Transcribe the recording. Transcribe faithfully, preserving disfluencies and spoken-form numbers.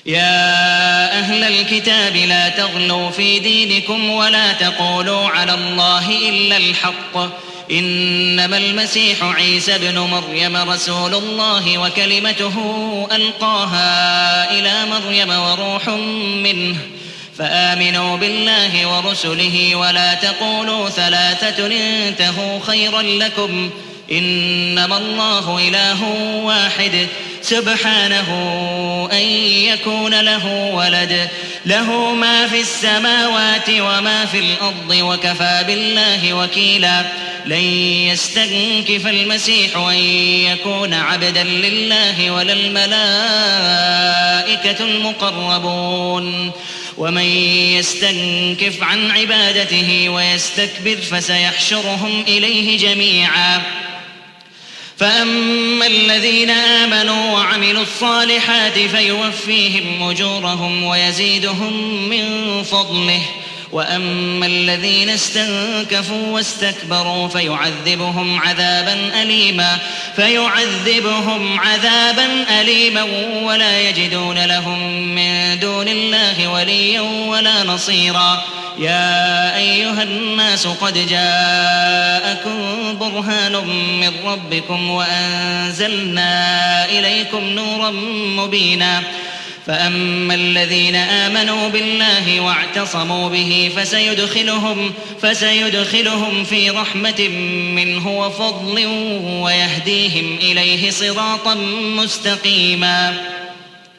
يا أهل الكتاب لا تغلوا في دينكم ولا تقولوا على الله إلا الحق إنما المسيح عيسى ابن مريم رسول الله وكلمته ألقاها إلى مريم وروح منه فآمنوا بالله ورسله ولا تقولوا ثلاثة انتهوا خيرا لكم إنما الله إله واحد سبحانه أن يكون له ولد له ما في السماوات وما في الأرض وكفى بالله وكيلا لن يستنكف المسيح أن يكون عبدا لله ولا الملائكة المقربون ومن يستنكف عن عبادته ويستكبر فسيحشرهم إليه جميعا فأما الذين آمنوا وعملوا الصالحات فيوفيهم أجورهم ويزيدهم من فضله وأما الذين استنكفوا واستكبروا فيعذبهم عذابا أليما فيعذبهم عذابا أليما ولا يجدون لهم من دون الله وليا ولا نصيرا يا أيها الناس قد جاءكم برهان من ربكم وأنزلنا إليكم نورا مبينا فأما الذين آمنوا بالله واعتصموا به فسيدخلهم, فسيدخلهم في رحمة منه وفضل ويهديهم إليه صراطا مستقيما